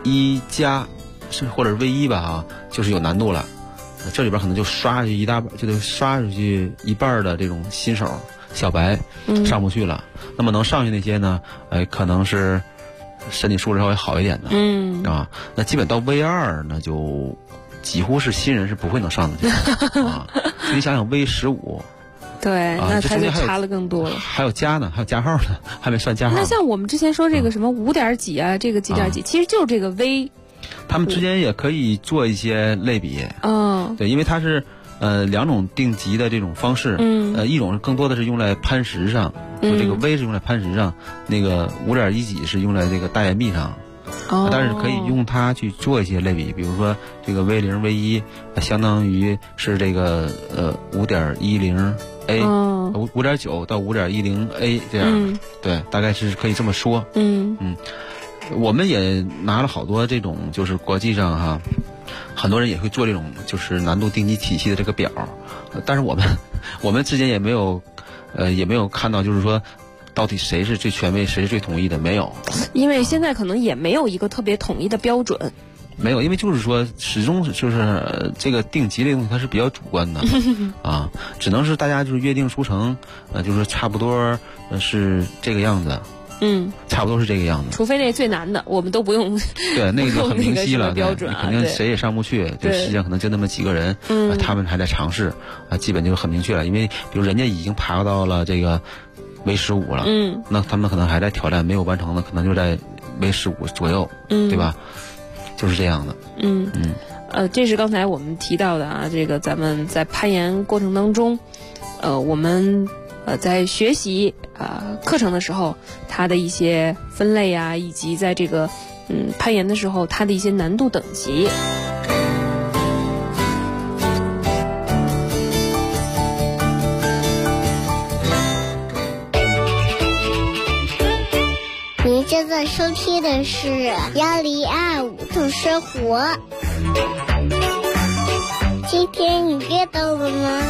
或者是 V1吧啊，就是有难度了。这里边可能就刷出去就得刷出去一半的这种新手小白上不去了。那么能上去那些呢，可能是身体素质稍微好一点的。那基本到 V2呢，就几乎是新人是不会能上的去啊。你想想 V15。 对，那它就差了更多了。 还有加呢，还有加号呢，还没算加号。 那像我们之前说这个什么5点几啊，这个几点几，其实就是这个 V。 他们之间也可以做一些类比。对，因为它是2种定级的这种方式。一种更多的是用来攀石上，就这个 V 是用来攀石上，那个5.1几是用来这个大岩壁上。但是可以用它去做一些类比，比如说这个 V0 V1 相当于是这个5.10A 5.9到5.10A 这样。对，大概是可以这么说。我们也拿了好多这种就是国际上哈，很多人也会做这种就是难度定级体系的这个表，但是我们之间也没有看到就是说到底谁是最权威谁是最统一的，没有。 因为现在可能也没有一个特别统一的标准。 没有，因为就是说始终就是这个定级这东西它是比较主观的啊，只能是大家就是约定俗成，就是差不多是这个样子。差不多是这个样子。 除非那最难的，我们都不用。 对，那个就很明晰了， 标准肯定谁也上不去。就实际上可能就那么几个人，他们还在尝试，基本就很明确了。因为比如人家已经爬到了这个V15了，那他们可能还在挑战，没有完成的可能就在V15左右，对吧？就是这样的。 这是刚才我们提到的啊，这个咱们在攀岩过程当中，我们在学习课程的时候，它的一些分类啊，以及在这个攀岩的时候，它的一些难度等级。 您正在收听的是1025度生活。今天你阅到了吗？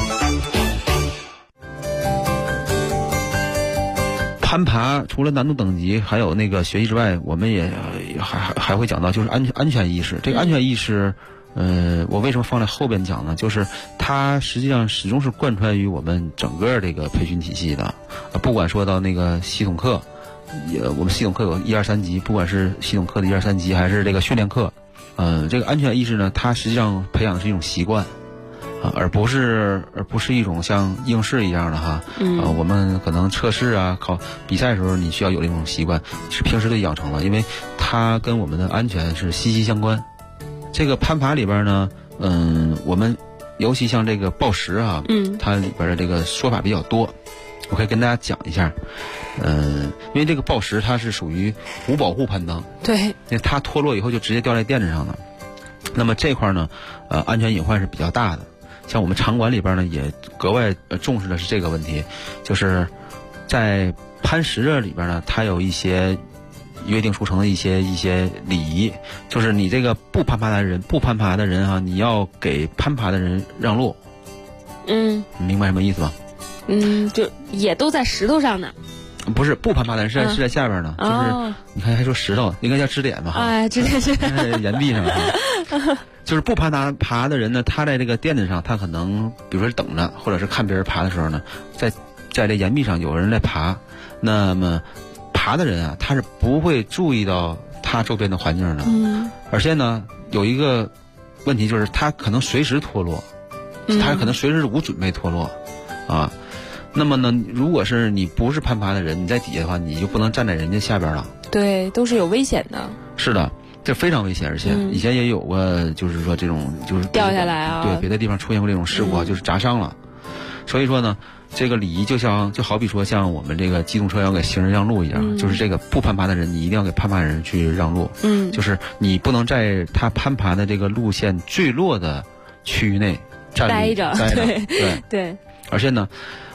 攀爬除了难度等级还有那个学习之外，我们也还会讲到就是安全意识。这个安全意识我为什么放在后边讲呢？就是它实际上始终是贯穿于我们整个这个培训体系的。不管说到那个系统课，我们系统课有1、2、3级，不管是系统课的1、2、3级还是这个训练课，这个安全意识呢，它实际上培养的是一种习惯。而不是一种像应试一样的哈，我们可能测试啊、考比赛的时候，你需要有这种习惯，是平时就养成了，因为它跟我们的安全是息息相关。这个攀爬里边呢，我们尤其像这个抱石啊，它里边的这个说法比较多，我可以跟大家讲一下。因为这个抱石它是属于无保护攀登， 对， 因为它脱落以后就直接掉在垫子上了。那么这块呢，安全隐患是比较大的。像我们场馆里边呢，也格外重视的是这个问题，就是在攀石这里边呢，它有一些约定俗成的一些礼仪，就是你这个不攀爬的人哈，你要给攀爬的人让路。你明白什么意思吗？ 就也都在石头上呢。 不是，不攀爬的人是在下边呢，就是你看还说石头，应该叫支点吧？ 哎，支点是岩壁上。就是不爬的人呢，他在这个垫子上，他可能比如说等着，或者是看别人爬的时候呢，在这岩壁上有人在爬，那么爬的人啊，他是不会注意到他周边的环境的。而且呢，有一个问题就是他可能随时脱落，他可能随时无准备脱落啊。那么呢，如果是你不是攀爬的人，你在底下的话，你就不能站在人家下边了。 对，都是有危险的。 是的。这非常危险，而且以前也有过，就是说这种就是掉下来啊， 对，别的地方出现过这种事故，就是砸伤了。所以说呢，这个礼仪就好比说像我们这个机动车要给行人让路一样，就是这个不攀爬的人，你一定要给攀爬人去让路。就是你不能在他攀爬的这个路线坠落的区域内站立待着。对。而且呢，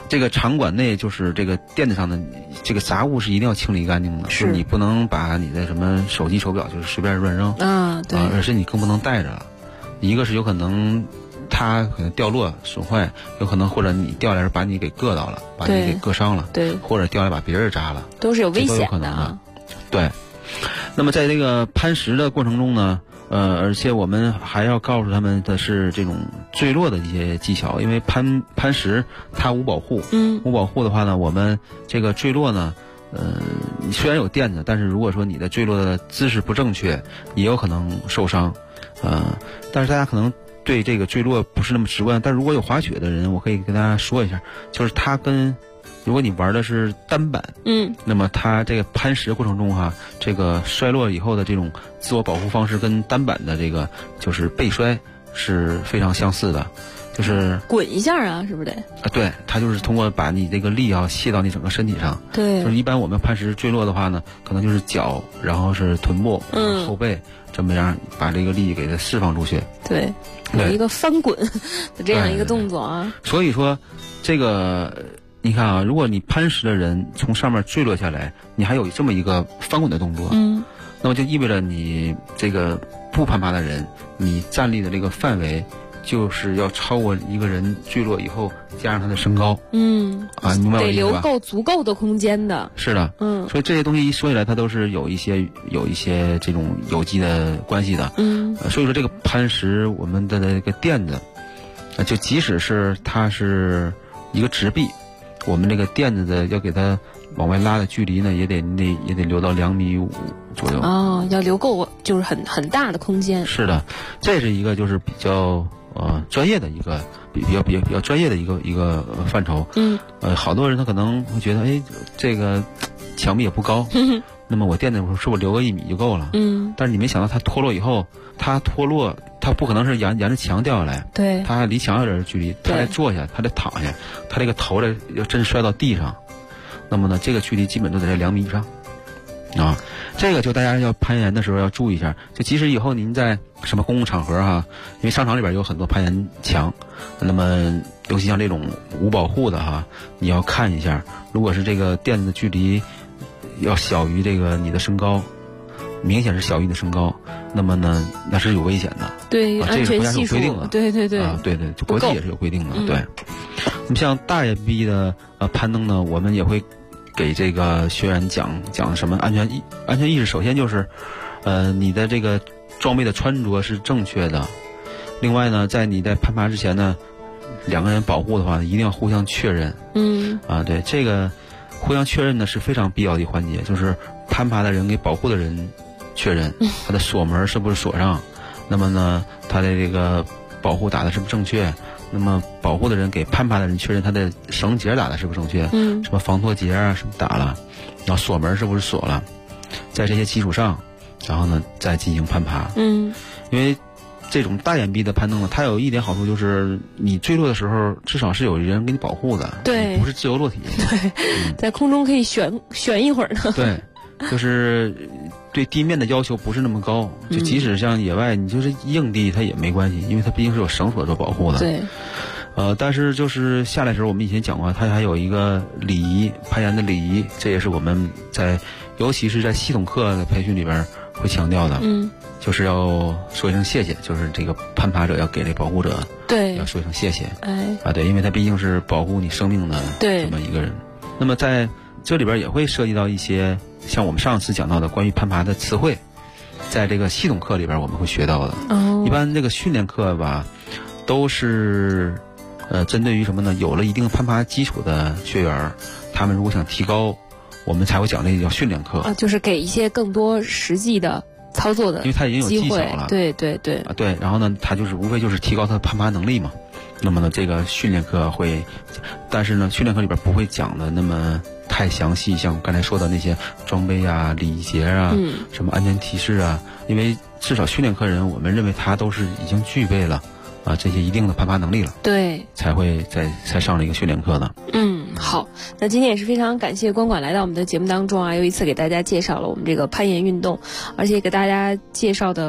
这个场馆内就是这个垫子上的这个杂物是一定要清理干净的，是你不能把你的什么手机手表就是随便乱扔啊，对， 而是你更不能带着了。一个是有可能它可能掉落损坏，有可能或者你掉下来把你给硌到了，把你给硌伤了， 对， 或者掉下来把别人扎了， 都是有危险的， 都有可能的。对，那么在这个攀石的过程中呢，而且我们还要告诉他们的是这种坠落的一些技巧，因为攀石它无保护，无保护的话呢，我们这个坠落呢，虽然有垫子，但是如果说你的坠落的姿势不正确，也有可能受伤，但是大家可能对这个坠落不是那么直观，但如果有滑雪的人，我可以跟大家说一下，就是它跟如果你玩的是单板，那么它这个攀石过程中哈，这个摔落以后的这种自我保护方式跟单板的这个就是背摔是非常相似的，就是滚一下啊，是不是得？ 对，它就是通过把你这个力泄到你整个身体上。 对， 就是一般我们攀石坠落的话呢，可能就是脚，然后是臀部，后背，这么样把这个力给它释放出去。 对，有一个翻滚的这样一个动作啊。 所以说，这个你看啊，如果你攀石的人从上面坠落下来，你还有这么一个翻滚的动作，那么就意味着你这个不攀爬的人，你站立的这个范围就是要超过一个人坠落以后加上他的身高，明白我意思吧？ 得留够足够的空间的。 是的，所以这些东西一说起来，它都是有一些这种有机的关系的，所以说这个攀石我们的这个垫子，就即使是它是一个直壁，我们这个垫子的要给它往外拉的距离呢，也得留到2.5米左右。 要留够就是很大的空间。 是的，这是一个就是比较专业的一个比较专业的一个范畴。好多人他可能会觉得，这个墙壁也不高，那么我垫子是不是留个1米就够了？但是你没想到它脱落以后，它不可能是沿着墙掉下来， 对， 它离墙有点距离，它得坐下，它得躺下，它这个头要真摔到地上，那么呢，这个距离基本都得在2米以上。这个就大家要攀岩的时候要注意一下，就即使以后您在什么公共场合哈，因为商场里边有很多攀岩墙，那么尤其像这种无保护的哈，你要看一下，如果是这个垫子的距离要小于这个你的身高，明显是小于你的身高，那么呢那是有危险的。 对，安全系数，对， 对，就国际也是有规定的。对，那么像大岩壁的攀登呢，我们也会给这个学员讲什么安全意识。首先就是你的这个装备的穿着是正确的，另外呢在你在攀爬之前呢，两个人保护的话一定要互相确认。对，这个互相确认呢是非常必要的一环节，就是攀爬的人给保护的人确认他的锁门是不是锁上，那么呢他的这个保护打的是不是正确，那么保护的人给攀爬的人确认他的绳结打的是不是正确，什么防脱节啊什么打了，然后锁门是不是锁了，在这些基础上，然后呢再进行攀爬。因为这种大岩壁的攀登呢，它有一点好处就是你坠落的时候至少是有人给你保护的， 对， 不是自由落体。 对，在空中可以悬一会儿呢。 对，就是对地面的要求不是那么高，就即使像野外你就是硬地它也没关系，因为它毕竟是有绳索做保护的。 对， 但是就是下来的时候我们以前讲过，它还有一个礼仪，攀岩的礼仪，这也是我们尤其是在系统课的培训里边会强调的。就是要说一声谢谢，就是这个攀爬者要给这保护者要说一声谢谢。对，因为他毕竟是保护你生命的这么一个人。那么在这里边也会涉及到一些像我们上次讲到的关于攀爬的词汇，在这个系统课里边我们会学到的。一般这个训练课吧，都是针对于什么呢？有了一定攀爬基础的学员，他们如果想提高，我们才会讲这个叫训练课。 就是给一些更多实际的操作的， 因为他已经有技巧了。 对。 对，然后呢，他就是无非就是提高他的攀爬能力嘛。那么呢，这个训练课会，但是呢，训练课里边不会讲的那么太详细，像我刚才说的那些装备啊、礼节啊、什么安全提示啊，因为至少训练课人，我们认为他都是已经具备了这些一定的攀爬能力了， 对， 才上了一个训练课的。 好，那今天也是非常感谢光管来到我们的节目当中啊，又一次给大家介绍了我们这个攀岩运动，而且给大家介绍的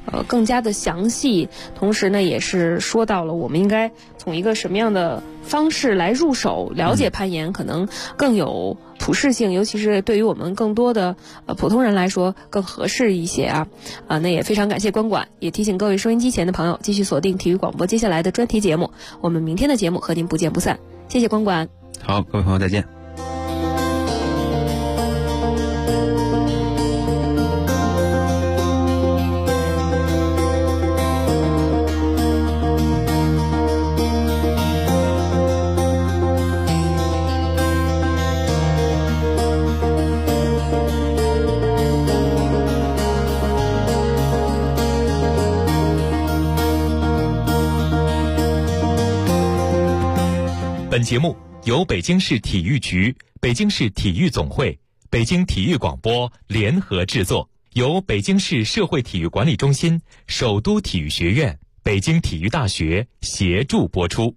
更加的详细，同时呢也是说到了我们应该从一个什么样的方式来入手了解攀岩，可能更有普适性，尤其是对于我们更多的普通人来说更合适一些啊。那也非常感谢关管，也提醒各位收音机前的朋友继续锁定体育广播接下来的专题节目，我们明天的节目和您不见不散。谢谢关管。 好，各位朋友再见。 本节目由北京市体育局、北京市体育总会、北京体育广播联合制作，由北京市社会体育管理中心、首都体育学院、北京体育大学协助播出。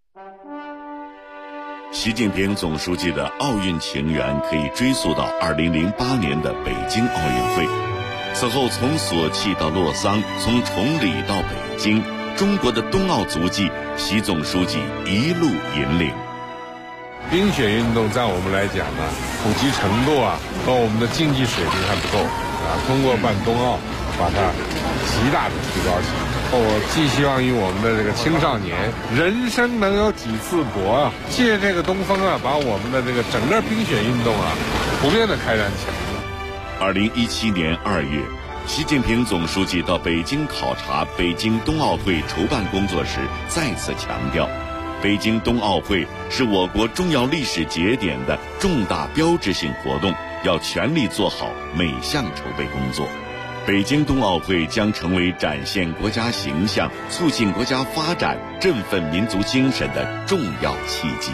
习近平总书记的奥运情缘可以追溯到2008年的北京奥运会。此后从索契到洛桑，从崇礼到北京，中国的冬奥足迹，习总书记一路引领。 冰雪运动在我们来讲呢，普及程度和我们的竞技水平还不够通过办冬奥，把它极大的提高起来。我寄希望于我们的这个青少年，人生能有几次搏借这个东风把我们的这个整个冰雪运动普遍的开展起来。 2017年2月，习近平总书记到北京考察北京冬奥会筹办工作时，再次强调，北京冬奥会是我国重要历史节点的重大标志性活动，要全力做好每项筹备工作。北京冬奥会将成为展现国家形象、促进国家发展、振奋民族精神的重要契机。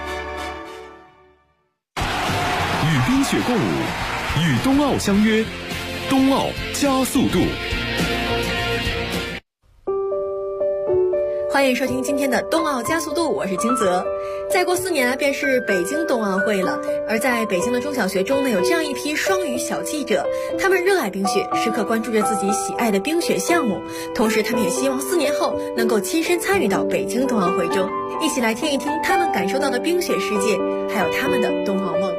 与冰雪共舞，与冬奥相约，冬奥加速度。 欢迎收听今天的冬奥加速度，我是金泽。再过4年便是北京冬奥会了，而在北京的中小学中呢，有这样一批双语小记者，他们热爱冰雪，时刻关注着自己喜爱的冰雪项目，同时他们也希望4年后能够亲身参与到北京冬奥会中，一起来听一听他们感受到的冰雪世界，还有他们的冬奥梦。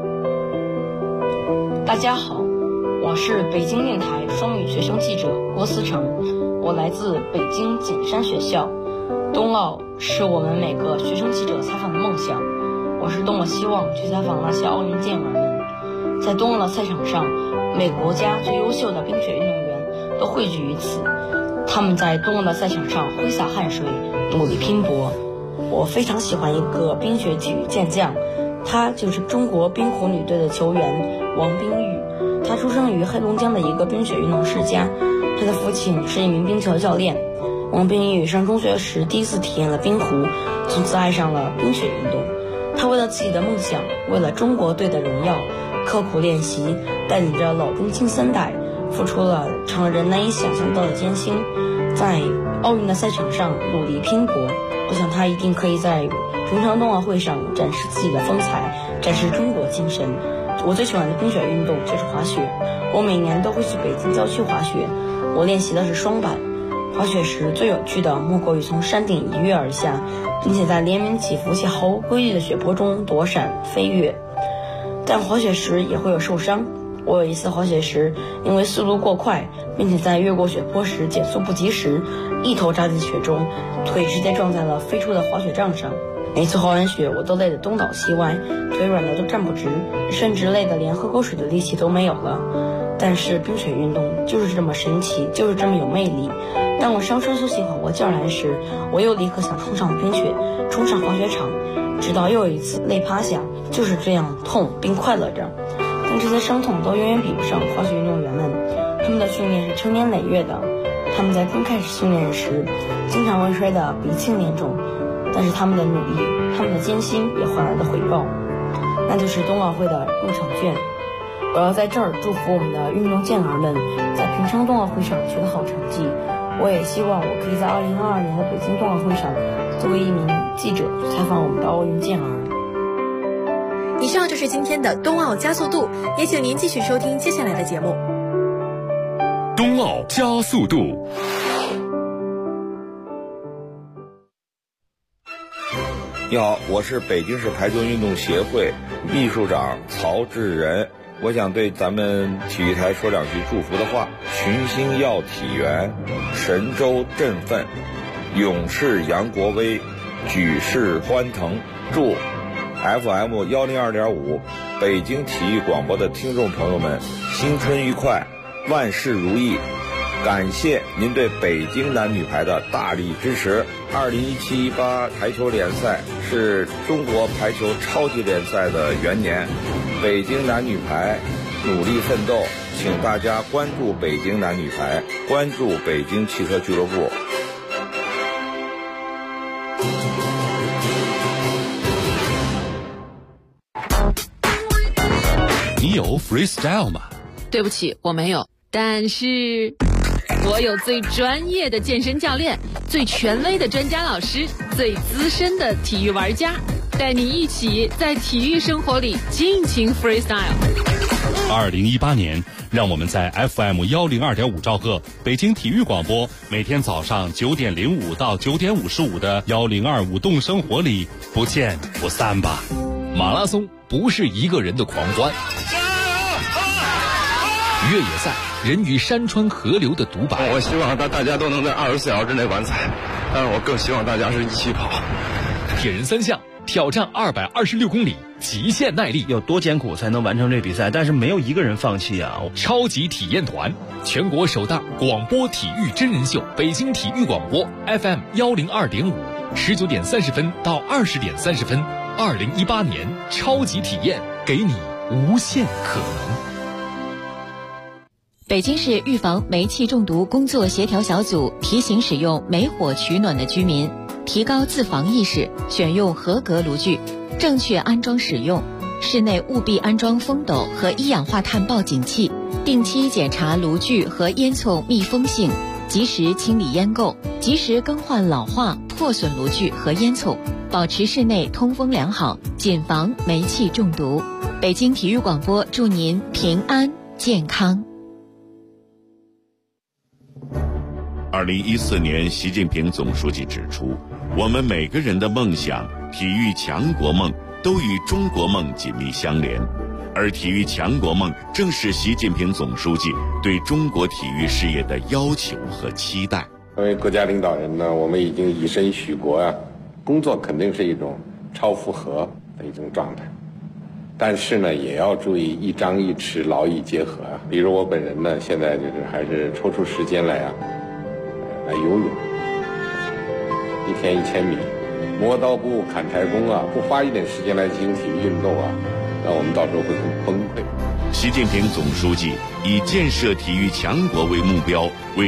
大家好，我是北京电台双语学生记者郭思成，我来自北京景山学校。冬奥是我们每个学生记者采访的梦想，我是多么希望去采访那些奥运健儿们。在冬奥的赛场上，每个国家最优秀的冰雪运动员都汇聚于此，他们在冬奥的赛场上挥洒汗水，努力拼搏。我非常喜欢一个冰雪体育健将，他就是中国冰壶女队的球员王冰玉。他出生于黑龙江的一个冰雪运动世家，他的父亲是一名冰球教练。王冰玉上中学时第一次体验了冰壶，从此爱上了冰雪运动。他为了自己的梦想，为了中国队的荣耀，刻苦练习，带领着老兵青三代，付出了常人难以想象到的艰辛，在奥运的赛场上努力拼搏。我想他一定可以在平昌冬奥会上展示自己的风采，展示中国精神。我最喜欢的冰雪运动就是滑雪，我每年都会去北京郊区滑雪，我练习的是双板。滑雪时最有趣的莫过于从山顶一跃而下，并且在连绵起伏且毫无规律的雪坡中躲闪飞跃。但滑雪时也会有受伤，我有一次滑雪时因为速度过快，并且在越过雪坡时减速不及时，一头扎进雪中，腿直接撞在了飞出的滑雪杖上。每次滑完雪我都累得东倒西歪，腿软的都站不直，甚至累得连喝口水的力气都没有了。但是冰雪运动就是这么神奇，就是这么有魅力。当我上车休息缓过劲儿来时，我又立刻想冲上冰雪，冲上滑雪场，直到又一次累趴下，就是这样痛并快乐着。但这些伤痛都远远比不上滑雪运动员们，他们的训练是成年累月的，他们在刚开始训练时经常会摔得鼻青脸肿，但是他们的努力，他们的艰辛也换来了回报，那就是冬奥会的入场券。我要在这儿祝福我们的运动健儿们在平昌冬奥会上取得好成绩。我也希望我可以在2022年的北京冬奥会上作为一名记者采访我们的奥运健儿。 以上就是今天的冬奥加速度，也请您继续收听接下来的节目。 冬奥加速度。 你好，我是北京市排球运动协会秘书长曹志仁。我想对咱们体育台说两句祝福的话：群星耀体元，神州振奋，勇士扬国威，举世欢腾。祝 FM 102.5北京体育广播的听众朋友们新春愉快，万事如意。感谢您对北京男女排的大力支持。2017-18排球联赛是中国排球超级联赛的元年，北京男女排努力奋斗，请大家关注北京男女排，关注北京汽车俱乐部。 你有 freestyle 吗？ 对不起，我没有。但是我有最专业的健身教练，最权威的专家老师，最资深的体育玩家，带你一起在体育生活里尽情 freestyle。 2018年，让我们在 FM 102.5兆赫北京体育广播，每天早上9点05到9点55的1025舞动生活里不见不散吧。 马拉松不是一个人的狂欢，越野赛人与山川河流的独白。 我希望大家都能在24小时之内完赛，但是我更希望大家是一起跑。 铁人三项挑战226公里，极限耐力， 有多艰苦才能完成这比赛？但是没有一个人放弃啊！ 超级体验团，全国首档广播体育真人秀，北京体育广播 FM 102.5，19点30分到20点30分，2018年超级体验，给你无限可能。 北京市预防煤气中毒工作协调小组提醒使用煤火取暖的居民提高自防意识，选用合格炉具，正确安装使用。室内务必安装风斗和一氧化碳报警器，定期检查炉具和烟囱密封性，及时清理烟垢，及时更换老化破损炉具和烟囱，保持室内通风良好，谨防煤气中毒。北京体育广播祝您平安健康。 2014年，习近平总书记指出，我们每个人的梦想、体育强国梦都与中国梦紧密相连，而体育强国梦正是习近平总书记对中国体育事业的要求和期待。 作为国家领导人呢，我们已经以身许国啊，工作肯定是一种超负荷的一种状态，但是呢，也要注意一张一弛，劳逸结合啊。比如我本人呢，现在就是还是抽出时间来游泳，1天1000米，磨刀不误砍柴工啊，不花一点时间来进行体育运动啊，那我们到时候会很崩溃。 习近平总书记以建设体育强国为目标，为